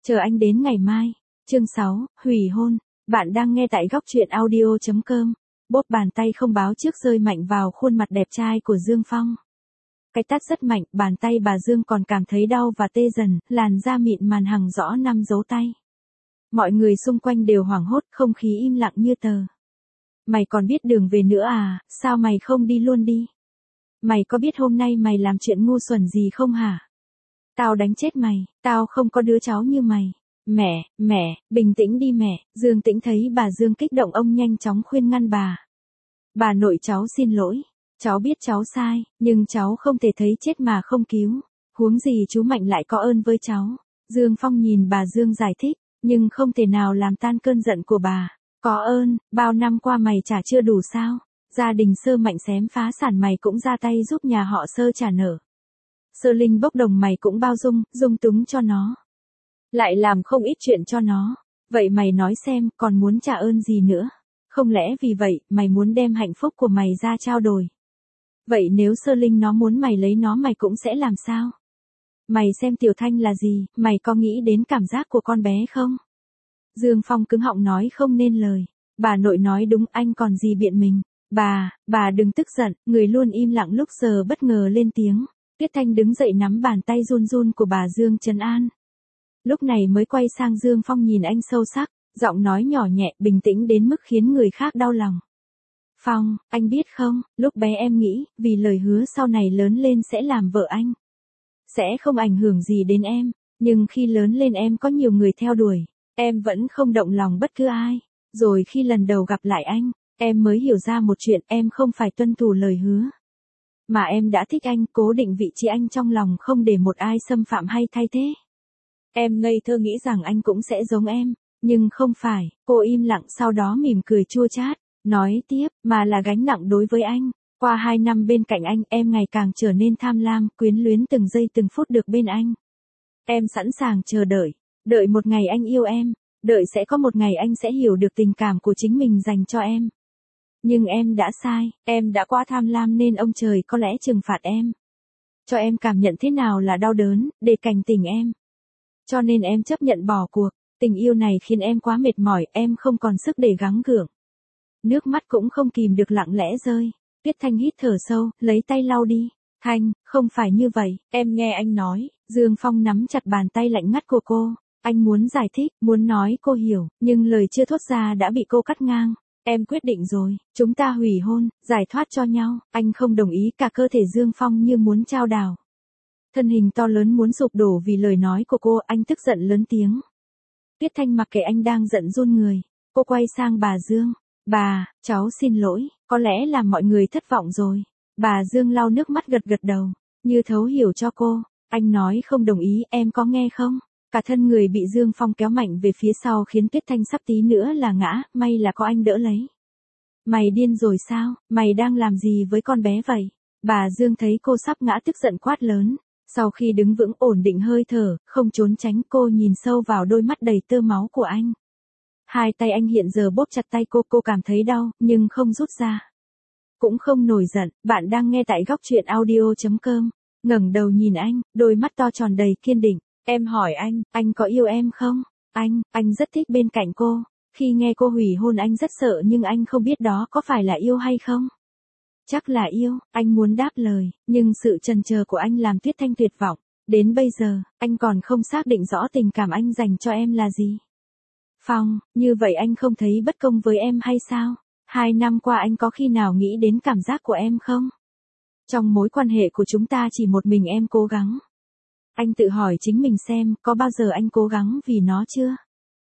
Chờ anh đến ngày mai. Chương 6, hủy hôn. Bạn đang nghe tại góc truyện audio.com. Bốp bàn tay không báo trước rơi mạnh vào khuôn mặt đẹp trai của Dương Phong. Cái tát rất mạnh, bàn tay bà Dương còn cảm thấy đau và tê dần, làn da mịn màn hằng rõ 5 dấu tay. Mọi người xung quanh đều hoảng hốt, không khí im lặng như tờ. Mày còn biết đường về nữa à, sao mày không đi luôn đi? Mày có biết hôm nay mày làm chuyện ngu xuẩn gì không hả? Tao đánh chết mày, tao không có đứa cháu như mày. Mẹ, bình tĩnh đi mẹ. Dương Tĩnh thấy bà Dương kích động, ông nhanh chóng khuyên ngăn bà. Bà nội, cháu xin lỗi. Cháu biết cháu sai, nhưng cháu không thể thấy chết mà không cứu. Huống gì chú Mạnh lại có ơn với cháu. Dương Phong nhìn bà Dương giải thích, nhưng không thể nào làm tan cơn giận của bà. Có ơn, bao năm qua mày trả chưa đủ sao? Gia đình Sơ Mạnh xém phá sản mày cũng ra tay giúp nhà họ Sơ trả nợ. Sơ Linh bốc đồng mày cũng bao dung túng cho nó. Lại làm không ít chuyện cho nó. Vậy mày nói xem, còn muốn trả ơn gì nữa? Không lẽ vì vậy, mày muốn đem hạnh phúc của mày ra trao đổi? Vậy nếu Sơ Linh nó muốn mày lấy nó mày cũng sẽ làm sao? Mày xem Tiểu Thanh là gì, mày có nghĩ đến cảm giác của con bé không? Dương Phong cứng họng nói không nên lời. Bà nội nói đúng, anh còn gì biện mình. Bà đừng tức giận, người luôn im lặng lúc giờ bất ngờ lên tiếng. Tuyết Thanh đứng dậy nắm bàn tay run run của bà Dương trấn an. Lúc này mới quay sang Dương Phong nhìn anh sâu sắc, giọng nói nhỏ nhẹ, bình tĩnh đến mức khiến người khác đau lòng. Phong, anh biết không, lúc bé em nghĩ, vì lời hứa sau này lớn lên sẽ làm vợ anh. Sẽ không ảnh hưởng gì đến em, nhưng khi lớn lên em có nhiều người theo đuổi, em vẫn không động lòng bất cứ ai. Rồi khi lần đầu gặp lại anh, em mới hiểu ra một chuyện, em không phải tuân thủ lời hứa. Mà em đã thích anh, cố định vị trí anh trong lòng không để một ai xâm phạm hay thay thế. Em ngây thơ nghĩ rằng anh cũng sẽ giống em, nhưng không phải. Cô im lặng sau đó mỉm cười chua chát, nói tiếp, mà là gánh nặng đối với anh. Qua 2 năm bên cạnh anh, em ngày càng trở nên tham lam, quyến luyến từng giây từng phút được bên anh. Em sẵn sàng chờ đợi một ngày anh yêu em, đợi sẽ có một ngày anh sẽ hiểu được tình cảm của chính mình dành cho em. Nhưng em đã sai, em đã quá tham lam nên ông trời có lẽ trừng phạt em. Cho em cảm nhận thế nào là đau đớn, để cảnh tỉnh em. Cho nên em chấp nhận bỏ cuộc, tình yêu này khiến em quá mệt mỏi, em không còn sức để gắng gượng. Nước mắt cũng không kìm được lặng lẽ rơi. Tuyết Thanh hít thở sâu, lấy tay lau đi. Thanh, không phải như vậy, em nghe anh nói. Dương Phong nắm chặt bàn tay lạnh ngắt của cô. Anh muốn giải thích, muốn nói cô hiểu, nhưng lời chưa thốt ra đã bị cô cắt ngang. Em quyết định rồi, chúng ta hủy hôn, giải thoát cho nhau. Anh không đồng ý, cả cơ thể Dương Phong như muốn chao đảo. Thân hình to lớn muốn sụp đổ vì lời nói của cô, anh tức giận lớn tiếng. Tuyết Thanh mặc kệ anh đang giận run người. Cô quay sang bà Dương. Bà, cháu xin lỗi, có lẽ làm mọi người thất vọng rồi. Bà Dương lau nước mắt gật gật đầu, như thấu hiểu cho cô. Anh nói không đồng ý, em có nghe không? Cả thân người bị Dương Phong kéo mạnh về phía sau khiến Tuyết Thanh sắp tí nữa là ngã, may là có anh đỡ lấy. Mày điên rồi sao, mày đang làm gì với con bé vậy? Bà Dương thấy cô sắp ngã tức giận quát lớn. Sau khi đứng vững ổn định hơi thở, không trốn tránh, cô nhìn sâu vào đôi mắt đầy tơ máu của anh. Hai tay anh hiện giờ bóp chặt tay cô cảm thấy đau, nhưng không rút ra. Cũng không nổi giận. Bạn đang nghe tại góc truyện audio.com. Ngẩng đầu nhìn anh, đôi mắt to tròn đầy kiên định. Em hỏi anh có yêu em không? Anh rất thích bên cạnh cô. Khi nghe cô hủy hôn anh rất sợ nhưng anh không biết đó có phải là yêu hay không. Chắc là yêu, anh muốn đáp lời, nhưng sự chần chờ của anh làm Tuyết Thanh tuyệt vọng. Đến bây giờ, anh còn không xác định rõ tình cảm anh dành cho em là gì. Phong, như vậy anh không thấy bất công với em hay sao? 2 năm qua anh có khi nào nghĩ đến cảm giác của em không? Trong mối quan hệ của chúng ta chỉ một mình em cố gắng. Anh tự hỏi chính mình xem, có bao giờ anh cố gắng vì nó chưa?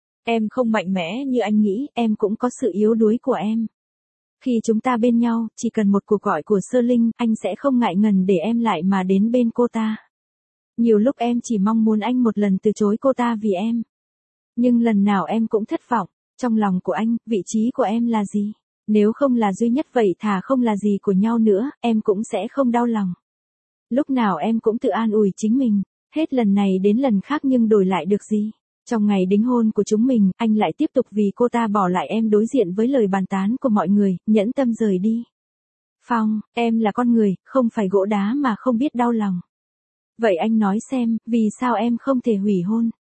Em không mạnh mẽ như anh nghĩ, em cũng có sự yếu đuối của em. Khi chúng ta bên nhau, chỉ cần một cuộc gọi của Sơ Linh, anh sẽ không ngại ngần để em lại mà đến bên cô ta. Nhiều lúc em chỉ mong muốn anh một lần từ chối cô ta vì em. Nhưng lần nào em cũng thất vọng. Trong lòng của anh, vị trí của em là gì? Nếu không là duy nhất vậy thà không là gì của nhau nữa, em cũng sẽ không đau lòng. Lúc nào em cũng tự an ủi chính mình, hết lần này đến lần khác nhưng đổi lại được gì? Trong ngày đính hôn của chúng mình, anh lại tiếp tục vì cô ta bỏ lại em đối diện với lời bàn tán của mọi người, nhẫn tâm rời đi. Phong, em là con người, không phải gỗ đá mà không biết đau lòng. Vậy anh nói xem, vì sao em không thể hủy hôn?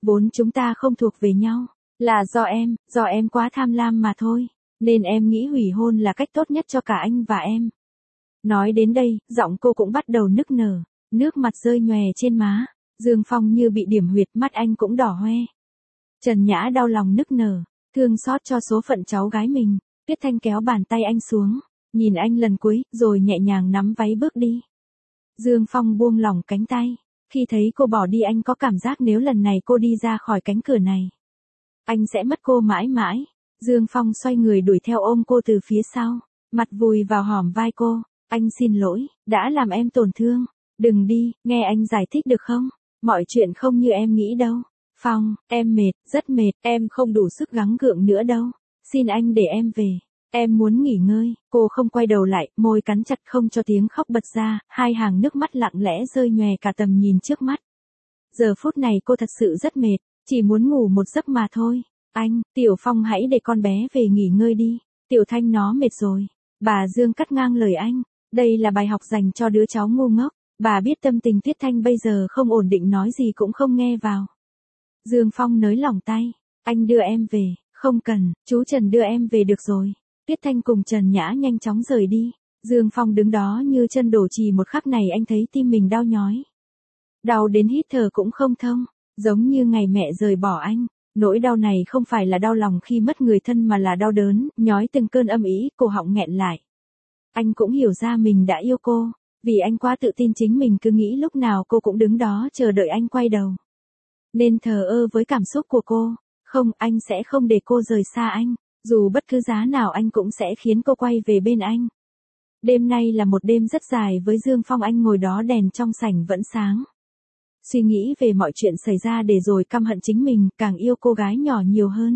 Vốn chúng ta không thuộc về nhau, là do em quá tham lam mà thôi, nên em nghĩ hủy hôn là cách tốt nhất cho cả anh và em. Nói đến đây, giọng cô cũng bắt đầu nức nở, nước mặt rơi nhòe trên má, Dương Phong như bị điểm huyệt, mắt anh cũng đỏ hoe. Trần Nhã đau lòng nức nở, thương xót cho số phận cháu gái mình, Tuyết Thanh kéo bàn tay anh xuống, nhìn anh lần cuối, rồi nhẹ nhàng nắm váy bước đi. Dương Phong buông lỏng cánh tay, khi thấy cô bỏ đi anh có cảm giác nếu lần này cô đi ra khỏi cánh cửa này, anh sẽ mất cô mãi mãi. Dương Phong xoay người đuổi theo ôm cô từ phía sau, mặt vùi vào hõm vai cô, anh xin lỗi, đã làm em tổn thương, đừng đi, nghe anh giải thích được không, mọi chuyện không như em nghĩ đâu. Phong, em mệt, rất mệt, em không đủ sức gắng gượng nữa đâu, xin anh để em về, em muốn nghỉ ngơi. Cô không quay đầu lại, môi cắn chặt không cho tiếng khóc bật ra, hai hàng nước mắt lặng lẽ rơi nhòe cả tầm nhìn trước mắt. Giờ phút này cô thật sự rất mệt, chỉ muốn ngủ một giấc mà thôi. Anh, Tiểu Phong hãy để con bé về nghỉ ngơi đi, Tiểu Thanh nó mệt rồi. Bà Dương cắt ngang lời anh, đây là bài học dành cho đứa cháu ngu ngốc, bà biết tâm tình Tuyết Thanh bây giờ không ổn định, nói gì cũng không nghe vào. Dương Phong nới lỏng tay, anh đưa em về, không cần, chú Trần đưa em về được rồi. Tuyết Thanh cùng Trần Nhã nhanh chóng rời đi, Dương Phong đứng đó như chân đổ chì, một khắc này anh thấy tim mình đau nhói. Đau đến hít thở cũng không thông, giống như ngày mẹ rời bỏ anh. Nỗi đau này không phải là đau lòng khi mất người thân mà là đau đớn, nhói từng cơn âm ý, cổ họng nghẹn lại. Anh cũng hiểu ra mình đã yêu cô, vì anh quá tự tin chính mình cứ nghĩ lúc nào cô cũng đứng đó chờ đợi anh quay đầu. Nên thờ ơ với cảm xúc của cô, không, anh sẽ không để cô rời xa anh, dù bất cứ giá nào anh cũng sẽ khiến cô quay về bên anh. Đêm nay là một đêm rất dài với Dương Phong, anh ngồi đó đèn trong sảnh vẫn sáng. Suy nghĩ về mọi chuyện xảy ra để rồi căm hận chính mình, càng yêu cô gái nhỏ nhiều hơn.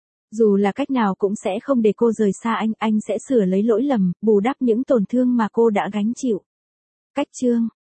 Dù là cách nào cũng sẽ không để cô rời xa anh sẽ sửa lấy lỗi lầm, bù đắp những tổn thương mà cô đã gánh chịu. Cách chương